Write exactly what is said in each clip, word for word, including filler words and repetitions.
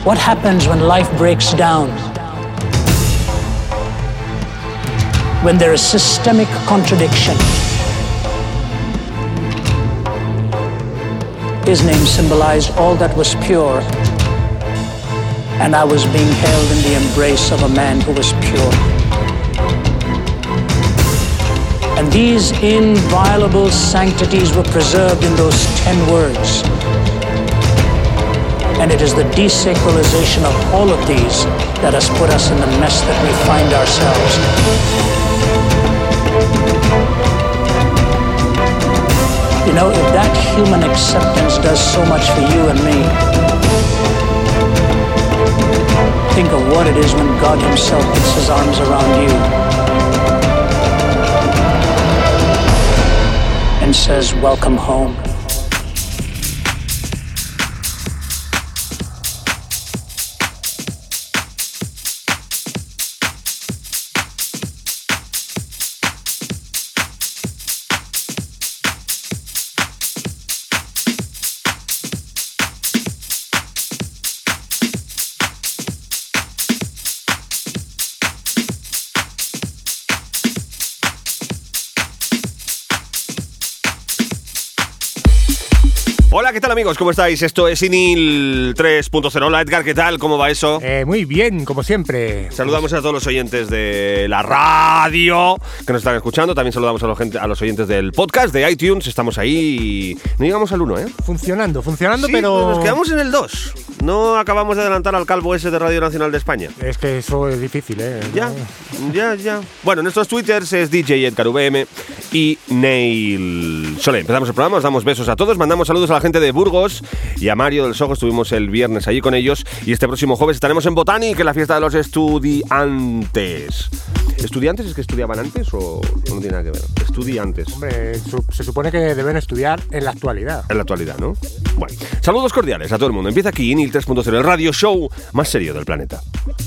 What happens when life breaks down? When there is systemic contradiction. His name symbolized all that was pure, and I was being held in the embrace of a man who was pure. And these inviolable sanctities were preserved in those ten words. And it is the desacralization of all of these that has put us in the mess that we find ourselves. You know, if that human acceptance does so much for you and me, think of what it is when God himself puts his arms around you and says, welcome home. Hola, ¿qué tal amigos? ¿Cómo estáis? Esto es Inil tres punto cero. Hola Edgar, ¿qué tal? ¿Cómo va eso? Eh, muy bien, como siempre. Saludamos a todos los oyentes de la radio que nos están escuchando. También saludamos a los, gente, a los oyentes del podcast, de iTunes. Estamos ahí y no llegamos al uno, ¿eh? Funcionando, funcionando, sí, pero... nos quedamos en el dos. No acabamos de adelantar al calvo ese de Radio Nacional de España. Es que eso es difícil, ¿eh? Ya, ya, ya. Bueno, nuestros twitters es D J Edgar V M y Neil Solé. Empezamos el programa, os damos besos a todos, mandamos saludos a la gente de Burgos y a Mario del Sojo. Estuvimos el viernes allí con ellos y este próximo jueves estaremos en Botanic, en la fiesta de los estudiantes. ¿Estudiantes es que estudiaban antes o no tiene nada que ver? Estudiantes. Hombre, su- se supone que deben estudiar en la actualidad. En la actualidad, ¿no? Bueno, saludos cordiales a todo el mundo. Empieza aquí Inil tres punto cero, el radio show más serio del planeta.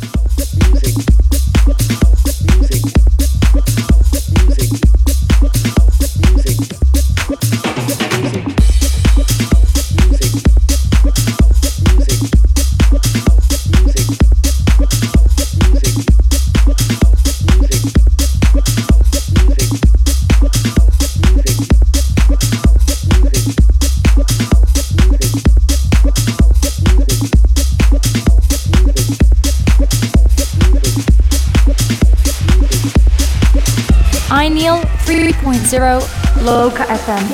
Inil three point zero Loca F M.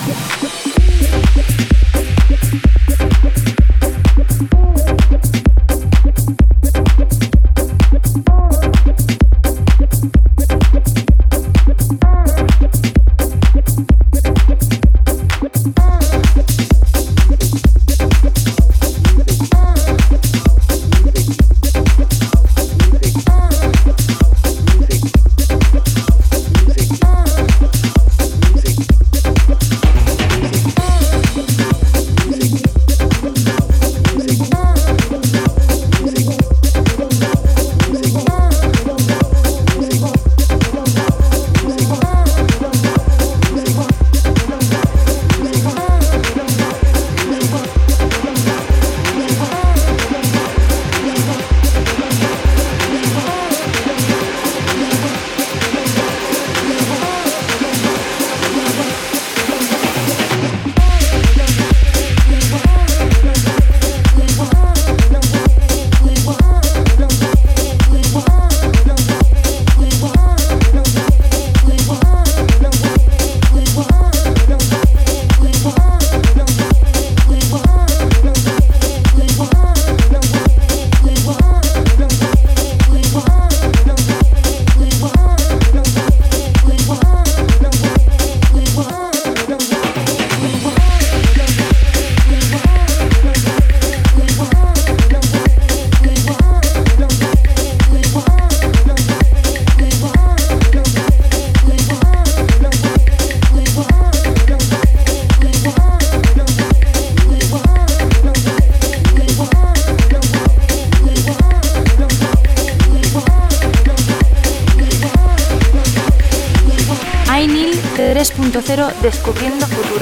tres punto cero Descubriendo Futuro.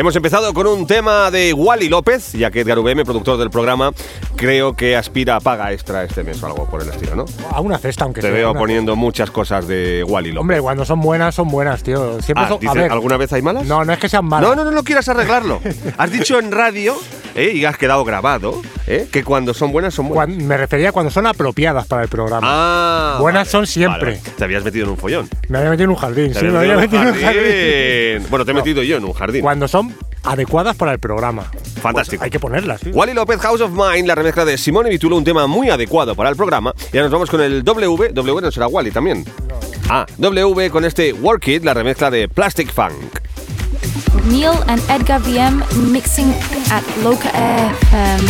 Hemos empezado con un tema de Wally López, ya que Edgar V M, productor del programa, creo que aspira a paga extra este mes o algo por el estilo, ¿no? A una cesta, aunque Te sea. veo una poniendo muchas cosas de Wally López. Hombre, cuando son buenas, son buenas, tío. Siempre Ah, son, dices, a ver, ¿alguna vez hay malas? No, no es que sean malas. No, no, no, no quieras arreglarlo. Has dicho en radio, ¿eh? Y has quedado grabado, ¿eh? Que cuando son buenas, son buenas. Cuan- me refería a cuando son apropiadas para el programa. Ah, Buenas vale, son siempre. vale, vale. Te habías metido en un follón. Me había metido en un jardín, Te sí, me habías había metido metido en un jardín. jardín. Bueno, te he metido yo en un jardín. Cuando son adecuadas para el programa. Fantástico. Pues hay que ponerlas, sí. Wally López, House of Mine, la remezcla de Simone Vitulo, un tema muy adecuado para el programa. Y ahora nos vamos con el W. W no será Wally también. Ah, W con este Work It, la remezcla de Plastic Funk. Neil and Edgar V M mixing at Loca F M.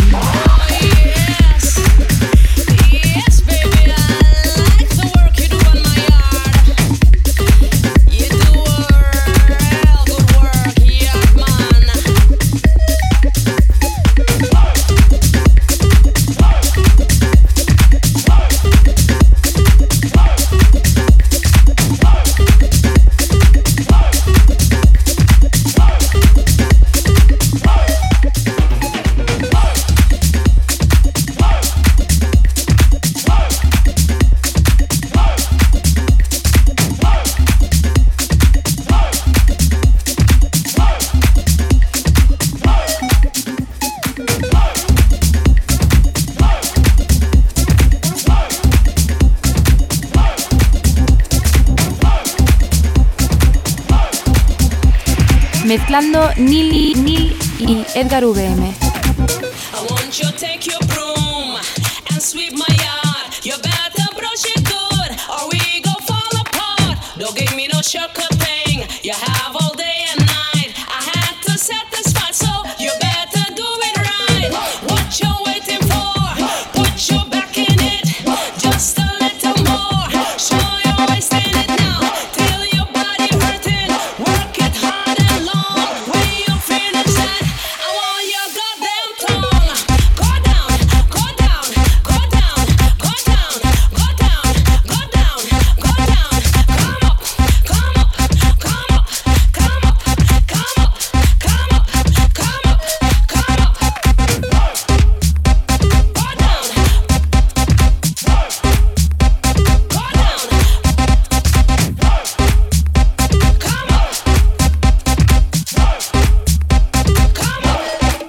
Mezclando Neil, Neil y Edgar V M. I want you to take your broom and sweep my yard. You better brush it good or we go fall apart. Don't give me no shortcut thing. You have all day and night. I had to satisfy, so you better do it right. What you waiting for? Put your back in it. Just a little more. Show your waist in it now. Till your body hurting. Work it hard and long. When you finish that, I want your goddamn tongue. Go down, go down, go down, go down, go down, go down, go down. Come up, come up, come up, come up, come up, come up, come up, come up. Go down, go down, come up, come up.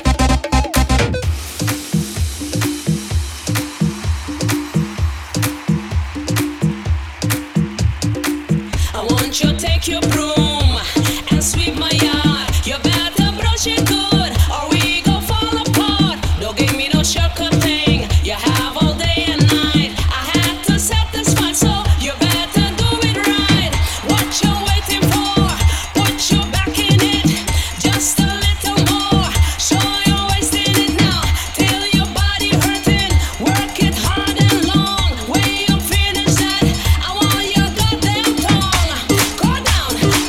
I want you to take your broom and sweep my yard. You better brush it good or we go fall apart. Don't give me no shortcut thing. You have all day and night. I had to satisfy, so you better do it right. What you waiting for? Put your back in it. Just a little more. Show your waist in it now. Till your body hurting. Work it hard and long. When you finish that, I want your goddamn tongue. Go down,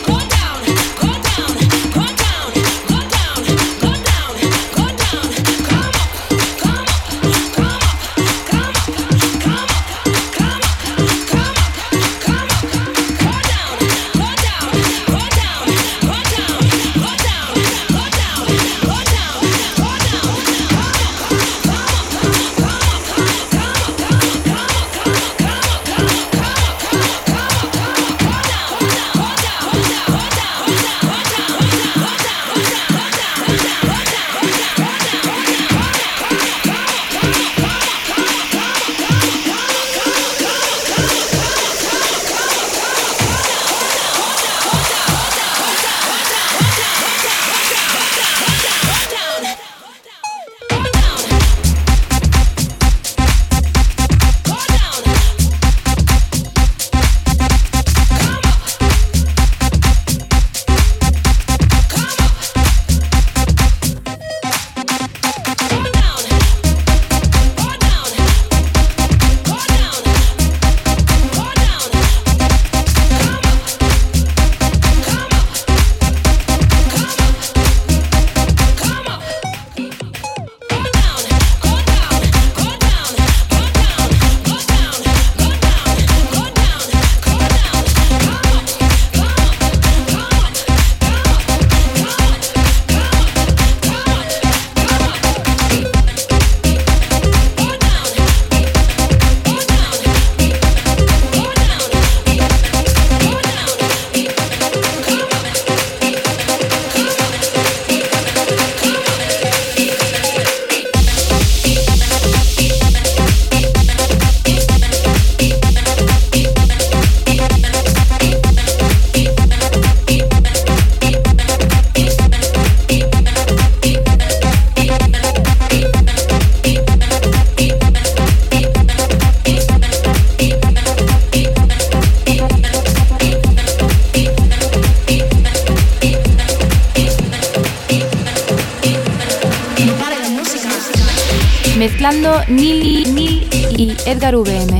Mezclando Neil, Neil y Edgar V M.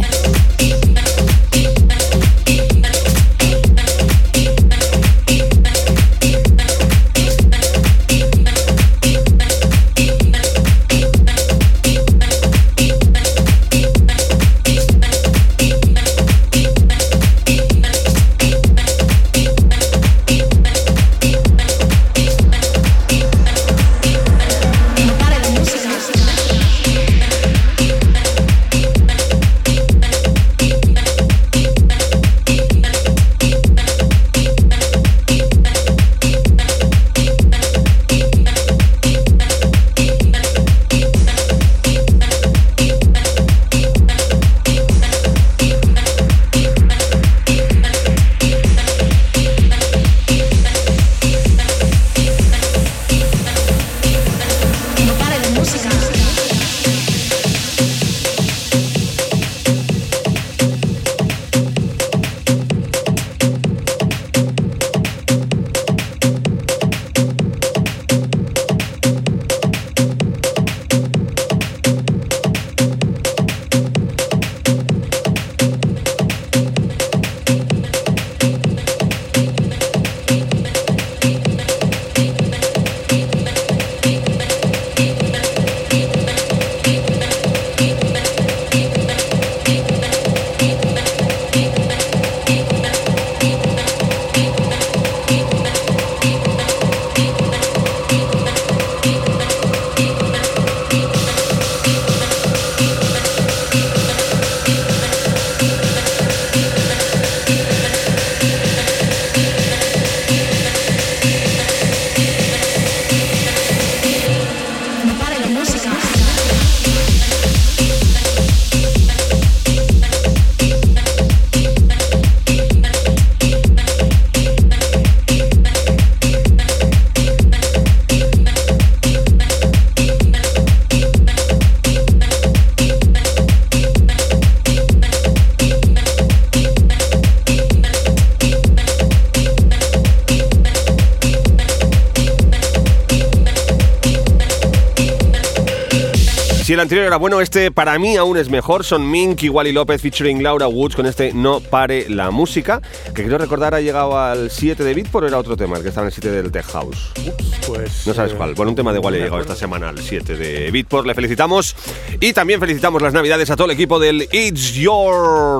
Si el anterior era bueno, este para mí aún es mejor. Son Mink y Wally López featuring Laura Woods con este No Pare la Música, que quiero recordar ha llegado al siete de Beatport, o era otro tema, el que estaba en el siete del Tech House. Ups, pues... No sabes eh, cuál. Bueno, un tema de Wally ha llegado esta semana al siete de Beatport. Le felicitamos. Y también felicitamos las navidades a todo el equipo del It's Your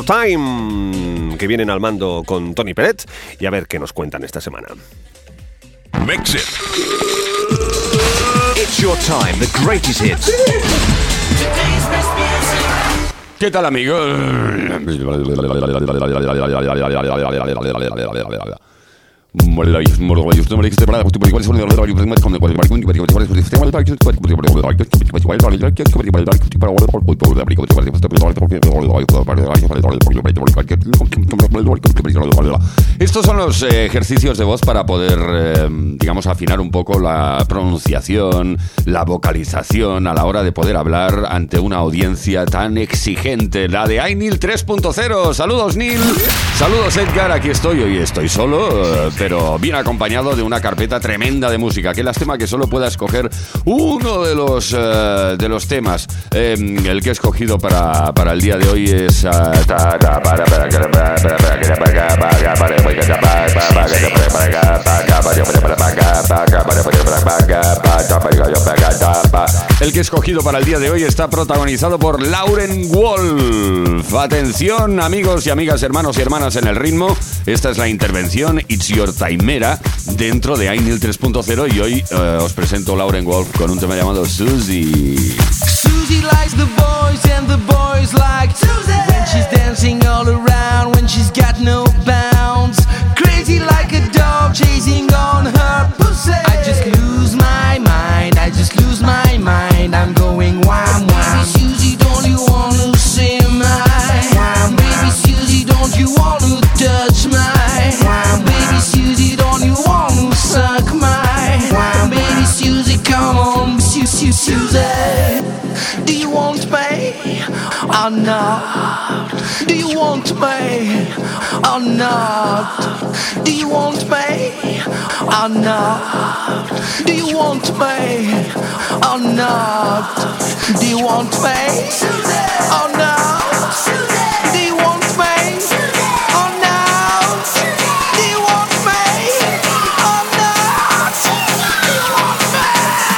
Time, que vienen al mando con Tony Peret. Y a ver qué nos cuentan esta semana. Mix it. It's your time, the greatest hits. ¿Qué tal, amigos? Estos son los eh, ejercicios de voz para poder, eh, digamos, afinar un poco la pronunciación, la vocalización a la hora de poder hablar ante una audiencia tan exigente, la de iNeil tres punto cero. Saludos, Neil. Saludos, Edgar. Aquí estoy. Hoy estoy solo, eh, pero bien acompañado de una carpeta tremenda de música. Qué lástima que solo pueda escoger uno de los, uh, de los temas. Eh, el que he escogido para, para el día de hoy es... Uh, el que he escogido para el día de hoy está protagonizado por Lauren Wolf. Atención, amigos y amigas, hermanos y hermanas en el ritmo. Esta es la intervención It's Your Timera dentro de iNeil tres punto cero y hoy uh, os presento Lauren Wolf con un tema llamado Susie. Susie likes the boys and the boys like Susie. When she's dancing all around, when she's got no bounds, crazy like a dog chasing on her pussy. I just lose my mind, I just lose my mind. I'm going wham wham. Baby Susie, don't you wanna see my wham? Baby Susie, don't you wanna touch my wham? Baby Susie, don't you wanna suck my wham? Baby Susie, come on, Susie, Susie. Do you want me or not? Do you want me or not? Do you want me or not? Do you want me or not? Do you want me or not? Do you want me or not? Do you want me or not? Do you want me?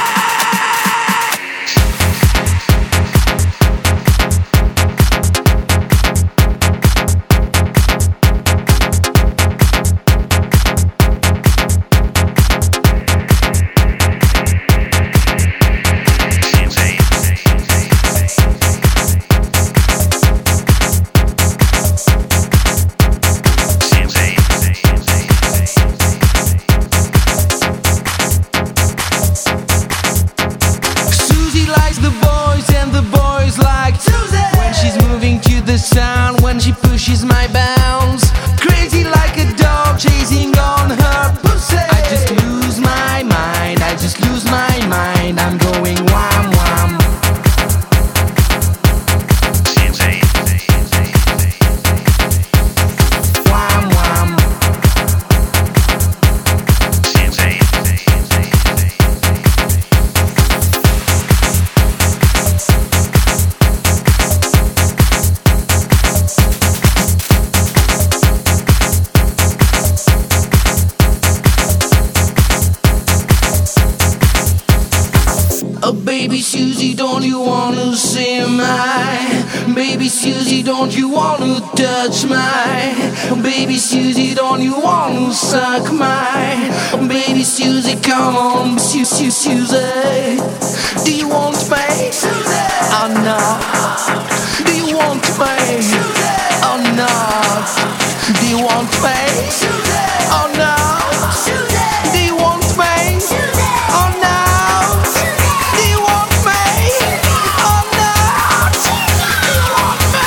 Susie likes the boys and the boys like Susie. When she's moving to the sound, when she pushes my bounds, crazy like a dog chasing on her pussy. I just lose my mind, I just lose my mind. I'm going wham wham. Wham wham. Oh baby Susie, don't you wanna see my baby Susie, don't you wanna touch my baby Susie, don't you wanna suck my baby Susie, come on Susie, Susie. Do you want me or not? Do you want me or not? Do you want me or not? Do you want me or not? Do you want me or not? Do you want me?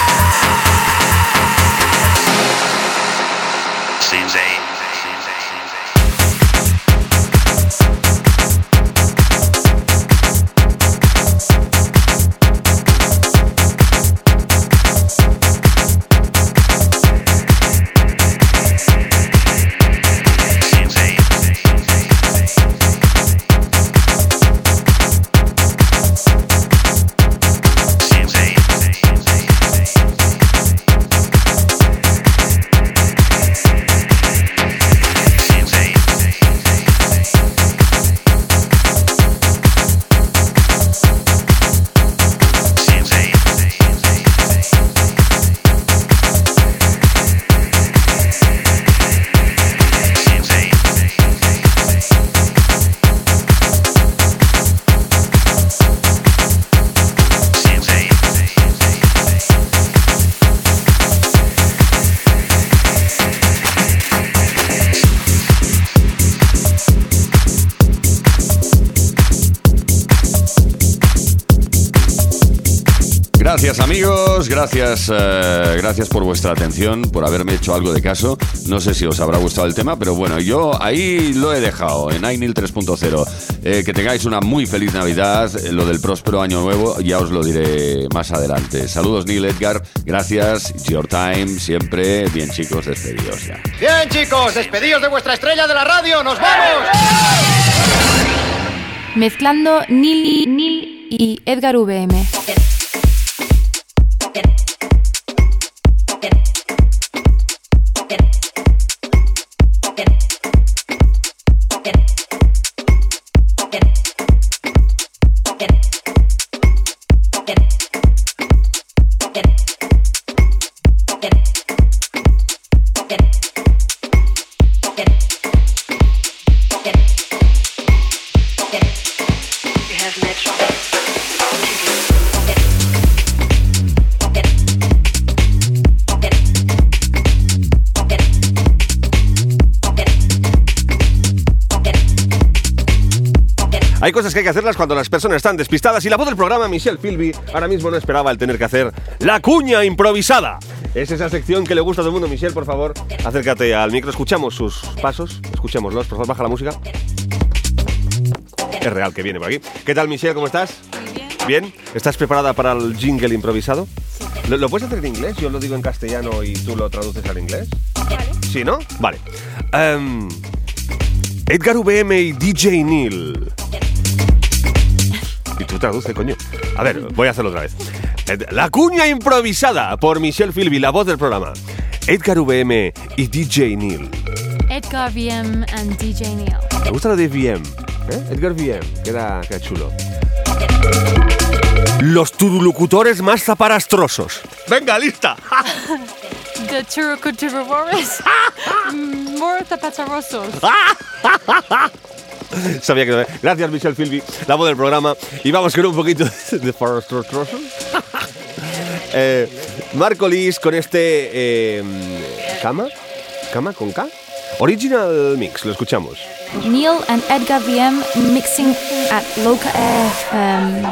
Gracias amigos, gracias, eh, gracias por vuestra atención, por haberme hecho algo de caso. No sé si os habrá gustado el tema, pero bueno, yo ahí lo he dejado en iNil tres punto cero. Eh, que tengáis una muy feliz Navidad, eh, lo del próspero año nuevo ya os lo diré más adelante. Saludos Neil, Edgar, gracias, It's your time, siempre. Bien chicos, despedidos ya. Bien chicos, despedidos de vuestra estrella de la radio, ¡nos vamos! Mezclando Neil, Neil y Edgar V M. Hay cosas que hay que hacerlas cuando las personas están despistadas y la voz del programa, Michelle Philby, ahora mismo no esperaba el tener que hacer la cuña improvisada. Es esa sección que le gusta a todo el mundo. Michelle, por favor, acércate al micro, escuchamos sus pasos, escuchémoslos, por favor, baja la música. Es real que viene por aquí. ¿Qué tal, Michelle? ¿Cómo estás? Muy bien. ¿Bien? ¿Estás preparada para el jingle improvisado? Sí. ¿Lo, ¿Lo puedes hacer en inglés? Yo lo digo en castellano y tú lo traduces al inglés. Vale. ¿Sí, no? Vale. Um, Edgar V M y D J Neil. Y tú traduce, coño. A ver, voy a hacerlo otra vez. La cuña improvisada por Michelle Philby, la voz del programa. Edgar V M y D J Neil. Edgar V M and D J Neil. Me gusta lo de V M. ¿Eh? Edgar V M. Queda, queda chulo. Los turulocutores más zaparastrosos. Venga, lista. The Turucuturubores. More zapatarrosos. Sabía que no. Gracias, Michelle Philby, la voz del programa. Y vamos con un poquito de zaparastrosos. eh, Marco Lis con este... Eh, ¿Cama? ¿Cama con K? Original Mix, lo escuchamos. Neil and Edgar V M mixing at Loca F M.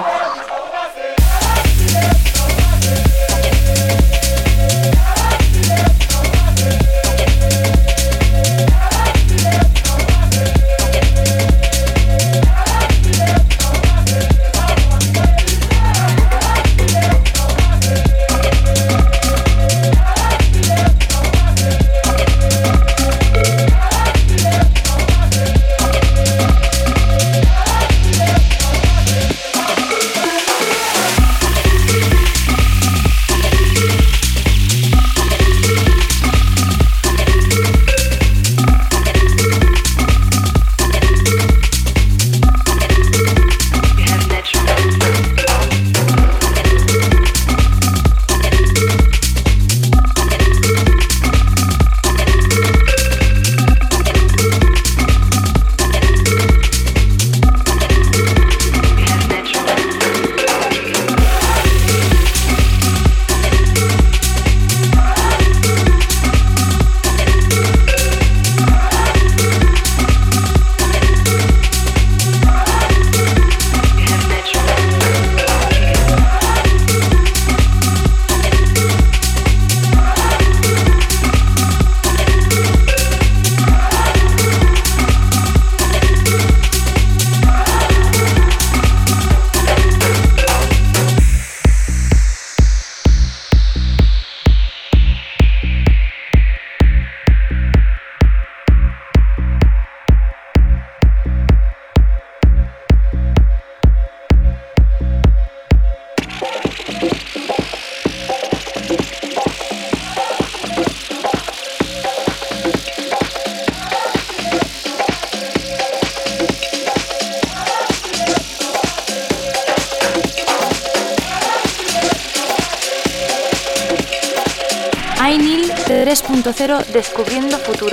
iNeil tres punto cero descubriendo futuro.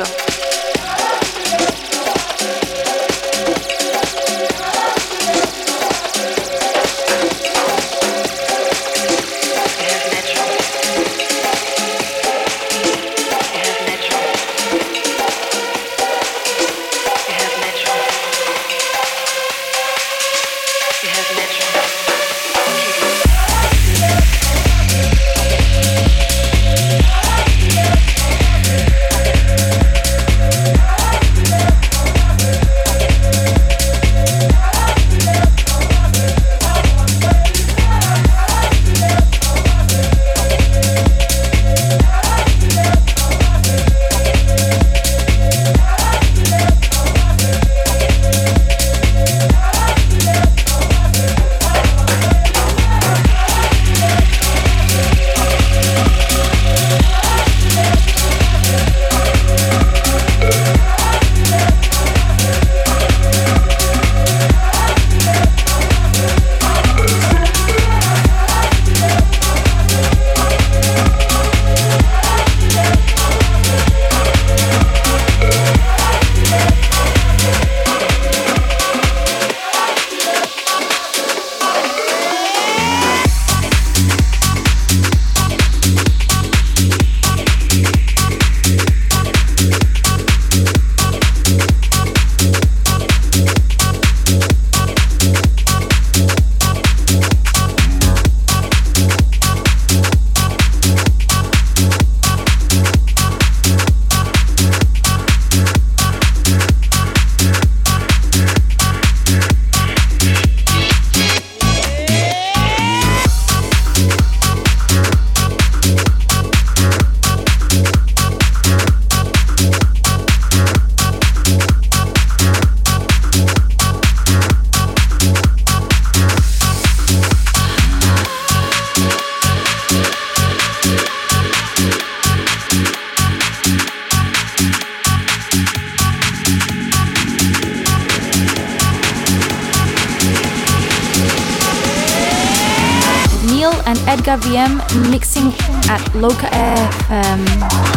Neil and Edgar V M mixing at Loca F M.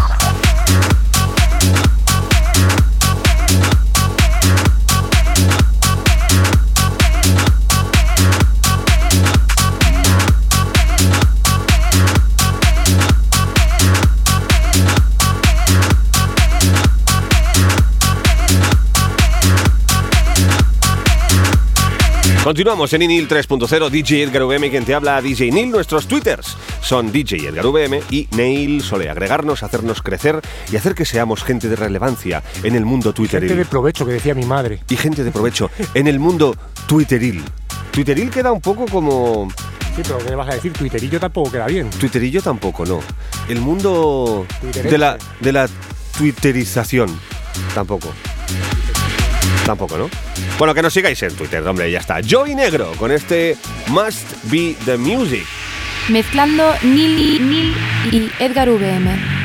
Continuamos en iNeil tres punto cero, D J Edgar V M, quien te habla, D J Neil. Nuestros twitters son D J Edgar V M y Neil Sole. Agregarnos, hacernos crecer y hacer que seamos gente de relevancia en el mundo twitteril. Gente de provecho, que decía mi madre. Y gente de provecho en el mundo twitteril. Twitteril queda un poco como... Sí, pero ¿qué le vas a decir? Twitterillo tampoco queda bien. Twitterillo tampoco, no. El mundo de la, de la twitterización tampoco. Tampoco, ¿no? Bueno, que nos sigáis en Twitter, hombre, ya está. Joy Negro con este Must Be The Music. Mezclando Neil, Neil y Edgar V M.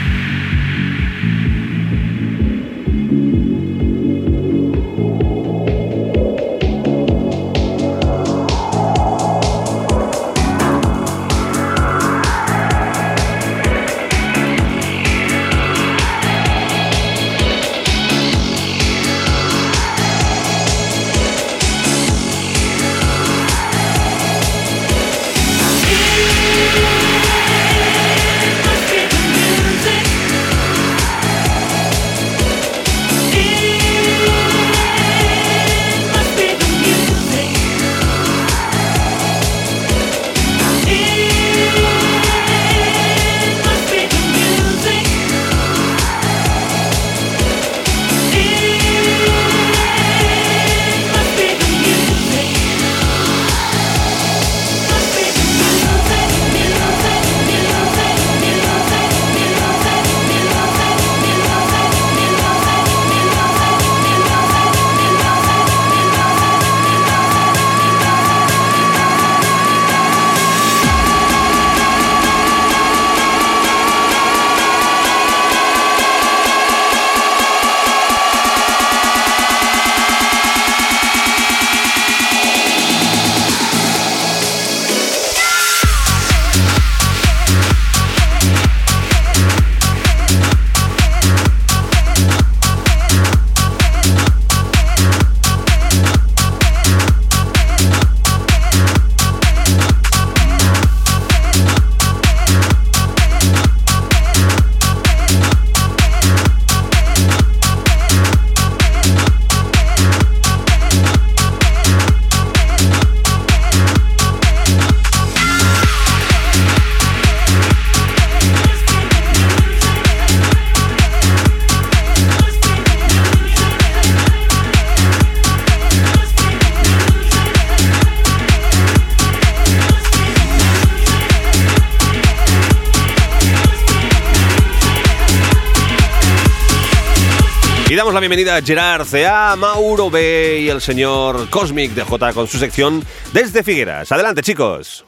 Y damos la bienvenida a Gerard C A, Mauro B y el señor Cosmic D J con su sección Desde Figueras. Adelante, chicos.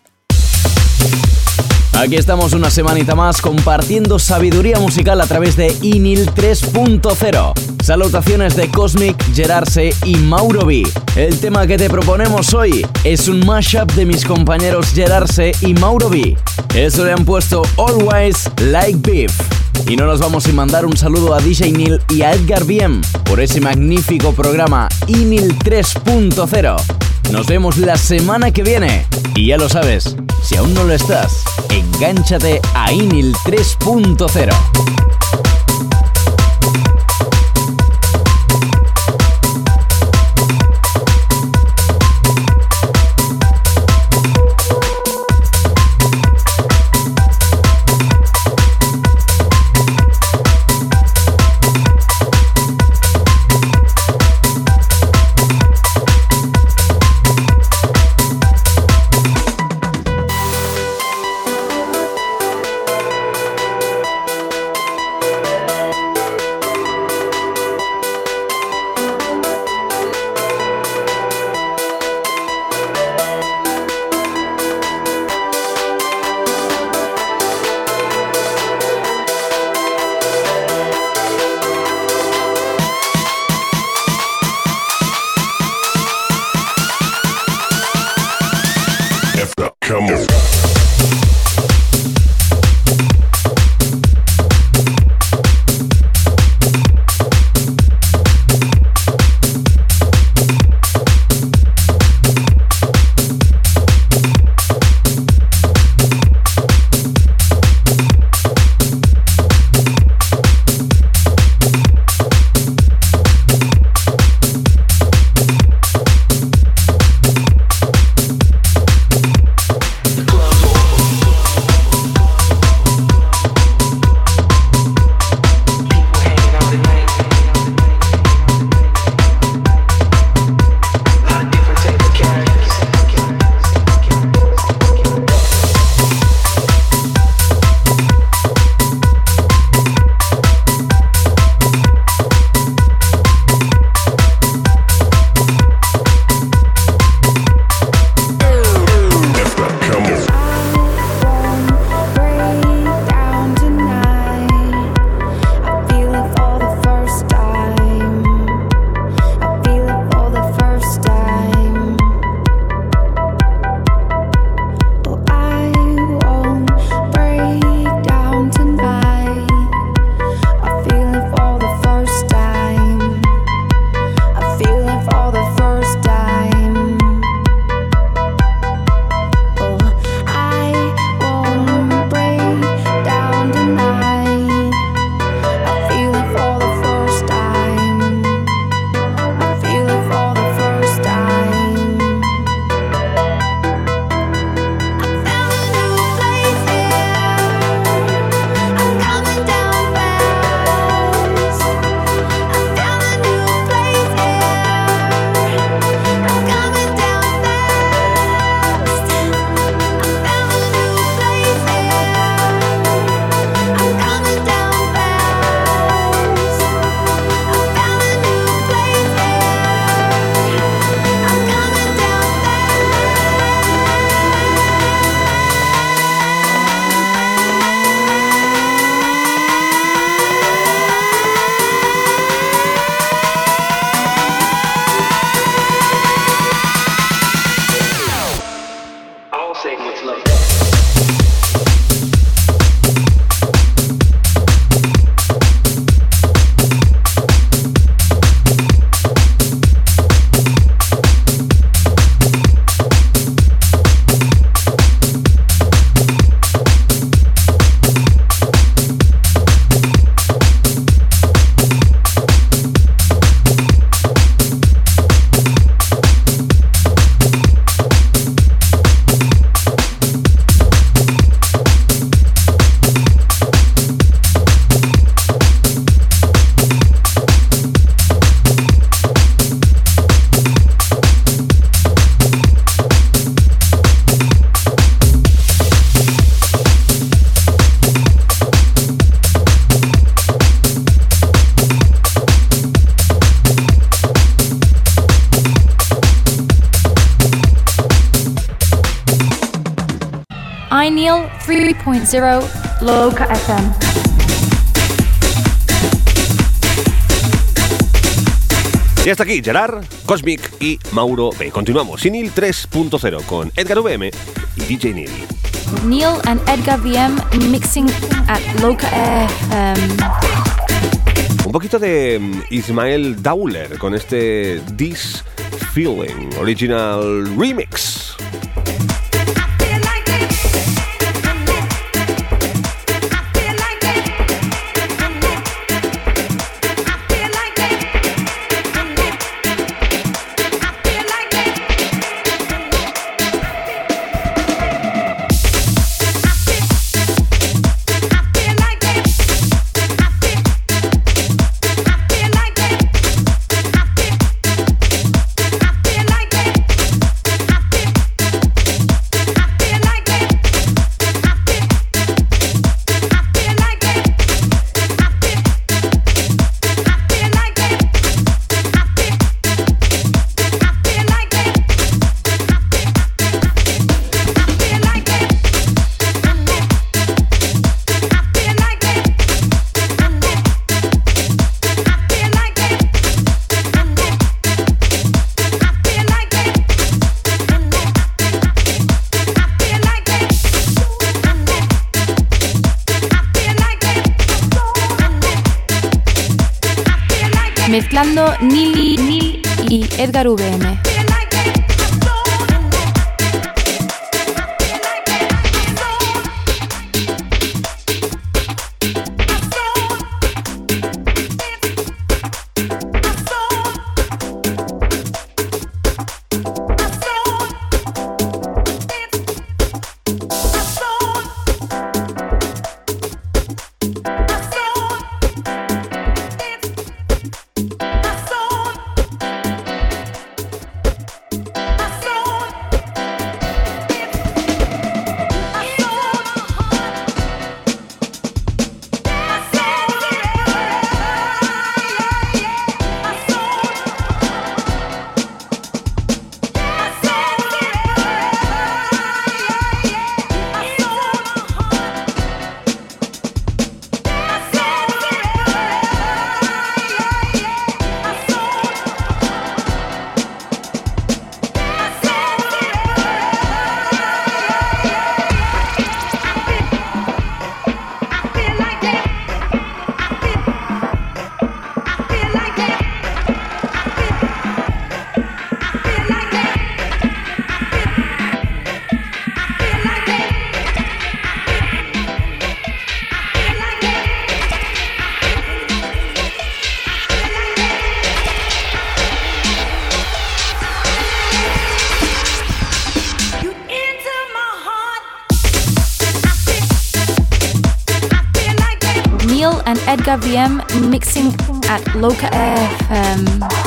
Aquí estamos una semanita más compartiendo sabiduría musical a través de iNeil tres punto cero. Salutaciones de Cosmic, Gerard C y Mauro B. El tema que te proponemos hoy es un mashup de mis compañeros Gerard C y Mauro B. Eso le han puesto Always Like Beef. Y no nos vamos sin mandar un saludo a D J Neil y a Edgar V M por ese magnífico programa iNeil tres punto cero. Nos vemos la semana que viene. Y ya lo sabes, si aún no lo estás, engánchate a iNeil tres punto cero. Come on. iNeil three point oh Loca F M. Y hasta aquí Gerard, Cosmic y Mauro B. Continuamos. iNeil tres punto cero con Edgar V M y D J Neil. Neil and Edgar V M mixing at Loca F M. Un poquito de Ismael Dauler con este This Feeling Original Remix. Like it. Mezclando Nili, Nil y Edgar V M. And Edgar V M mixing at Loca F M.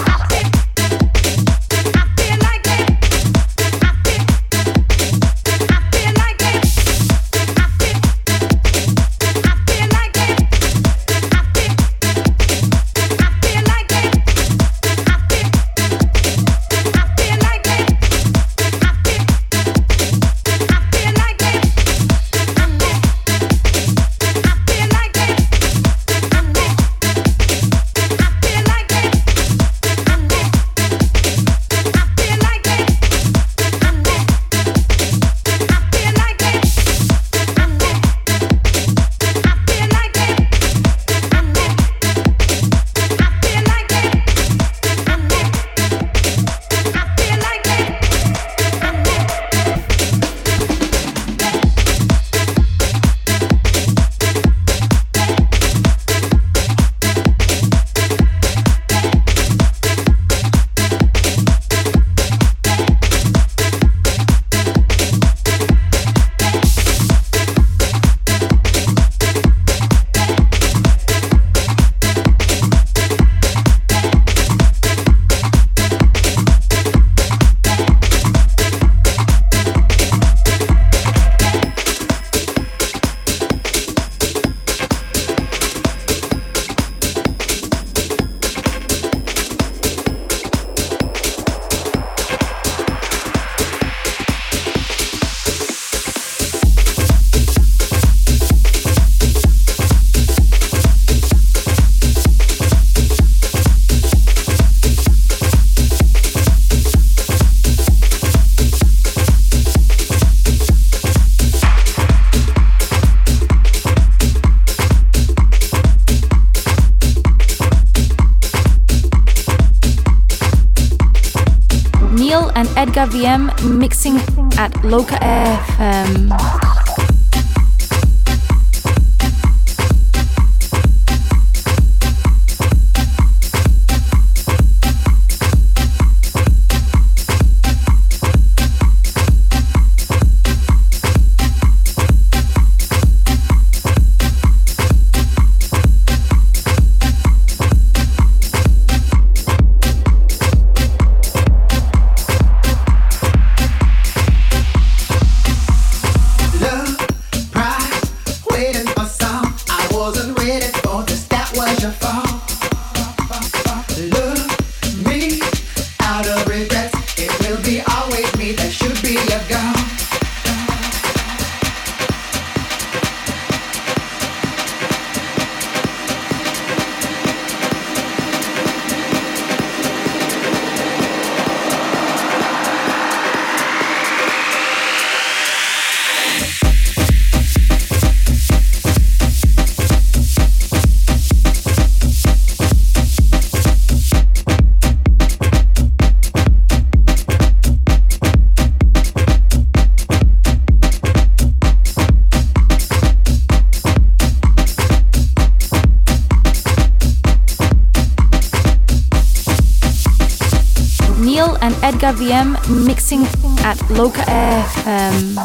And Edgar V M mixing at Loca F M. Edgar V M mixing at Loca F M.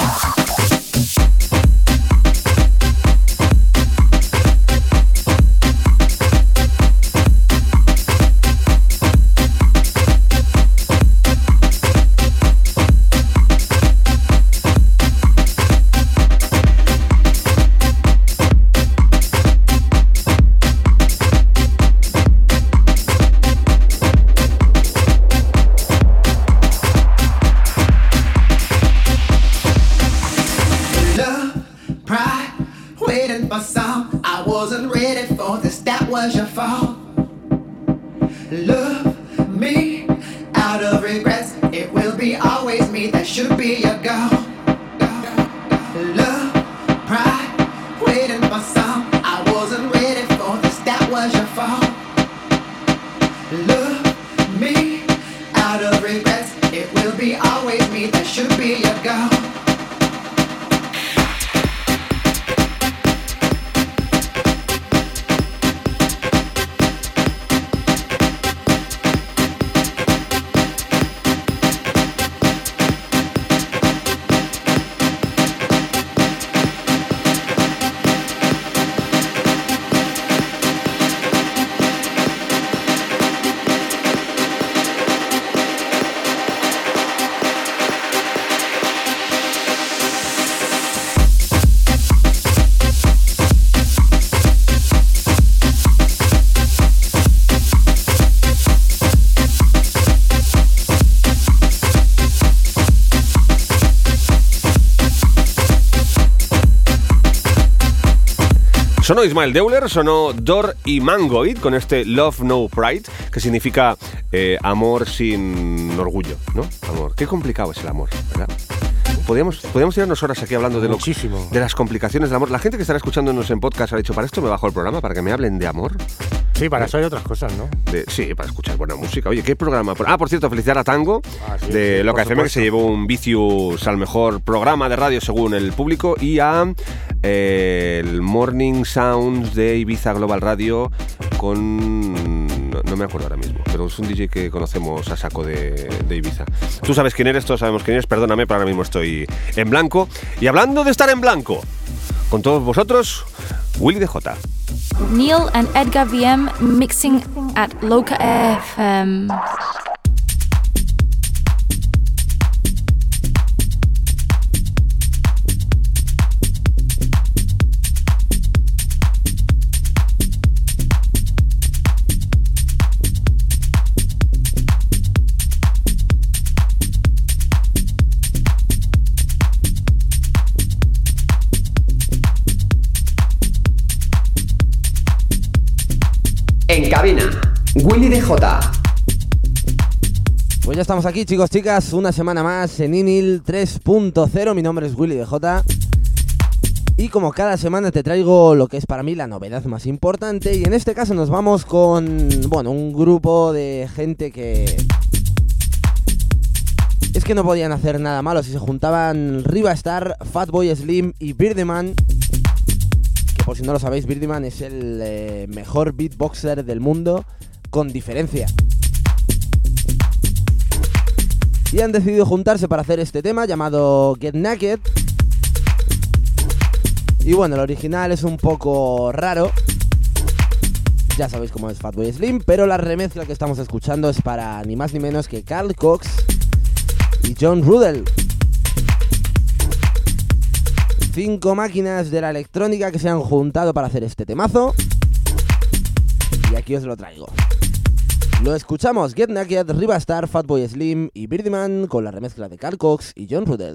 Sonó Ismael Deuler, sonó Dor y Mangoid con este Love No Pride, que significa eh, amor sin orgullo, ¿no? Amor. Qué complicado es el amor, ¿verdad? Podríamos, podríamos tirarnos horas aquí hablando de, lo, de las complicaciones del amor. La gente que estará escuchándonos en podcast ha dicho, ¿para esto me bajo el programa? ¿Para que me hablen de amor? Sí, para eso hay otras cosas, ¿no? De, sí, para escuchar buena música. Oye, ¿qué programa? Ah, por cierto, felicitar a Tango ah, sí, de sí, Loca F M, que se llevó un Vicious al mejor programa de radio según el público, y a eh, el Morning Sounds de Ibiza Global Radio con... No, no me acuerdo ahora mismo, pero es un D J que conocemos a saco de, de Ibiza. Tú sabes quién eres, todos sabemos quién eres, perdóname, pero ahora mismo estoy en blanco. Y hablando de estar en blanco, con todos vosotros, Willy D J. Neil and Edgar V M mixing at Loca F M. En cabina, Willy D J. Pues ya estamos aquí, chicos, chicas, una semana más en Inil tres punto cero. Mi nombre es Willy D J. Y como cada semana te traigo lo que es para mí la novedad más importante. Y en este caso nos vamos con, bueno, un grupo de gente que... Es que no podían hacer nada malo si se juntaban Riva Starr, Fatboy Slim y Birdman. Por si no lo sabéis, Birdman es el eh, mejor beatboxer del mundo, con diferencia. Y han decidido juntarse para hacer este tema llamado Get Naked. Y bueno, el original es un poco raro. Ya sabéis cómo es Fatboy Slim, pero la remezcla que estamos escuchando es para ni más ni menos que Carl Cox y John Rudell. Cinco máquinas de la electrónica que se han juntado para hacer este temazo. Y aquí os lo traigo. Lo escuchamos, Get Naked, Riva Starr, Fatboy Slim y Birdman con la remezcla de Carl Cox y John Rudell.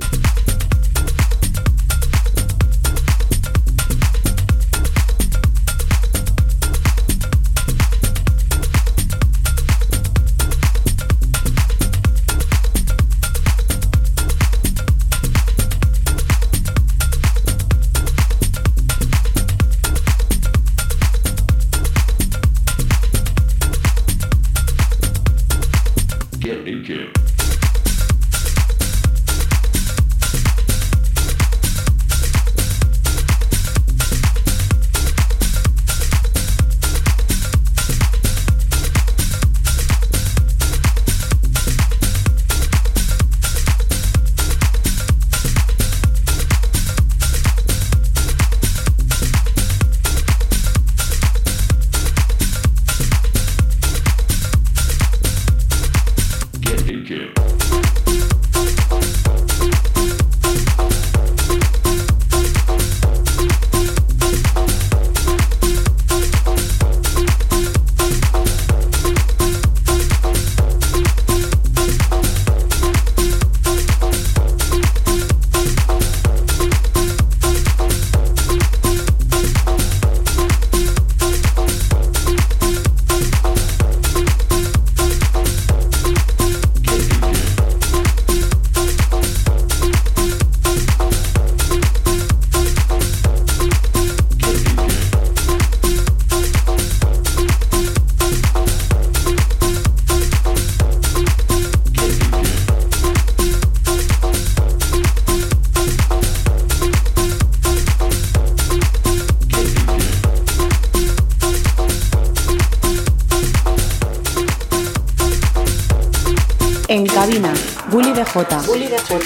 En cabina, Willy D J. Willy D J.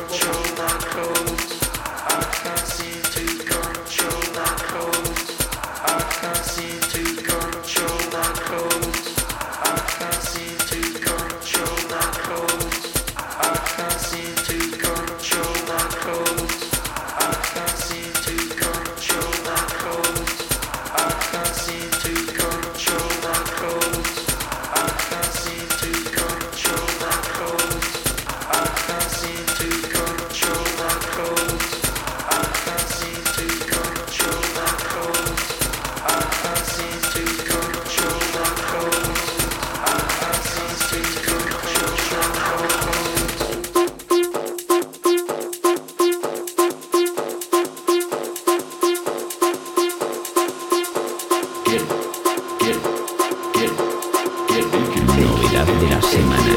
Novedad de la semana.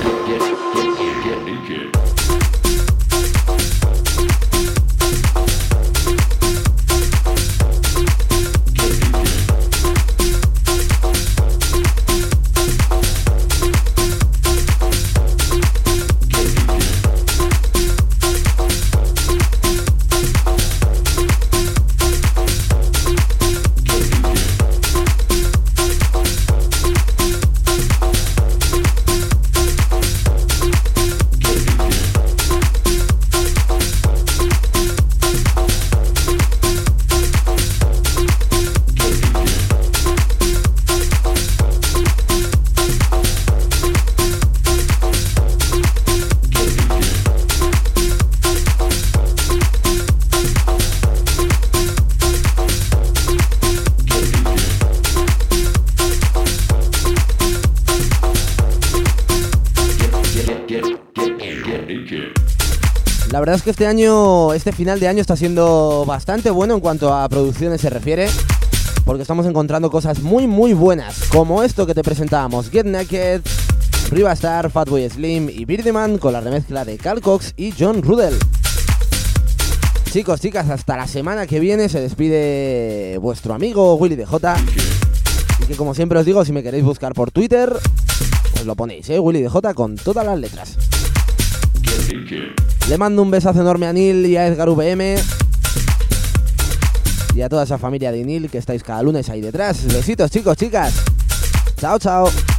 La verdad es que este año, este final de año está siendo bastante bueno en cuanto a producciones se refiere, porque estamos encontrando cosas muy muy buenas, como esto que te presentábamos, Get Naked, Riva Star, Fatboy Slim y Birdman con la remezcla de Carl Cox y John Rudell. Chicos, chicas, hasta la semana que viene se despide vuestro amigo Willy D J, y que como siempre os digo, si me queréis buscar por Twitter, pues lo ponéis, ¿eh? Willy D J con todas las letras. Le mando un besazo enorme a Neil y a Edgar V M y a toda esa familia de Neil que estáis cada lunes ahí detrás. Besitos, chicos, chicas. Chao, chao.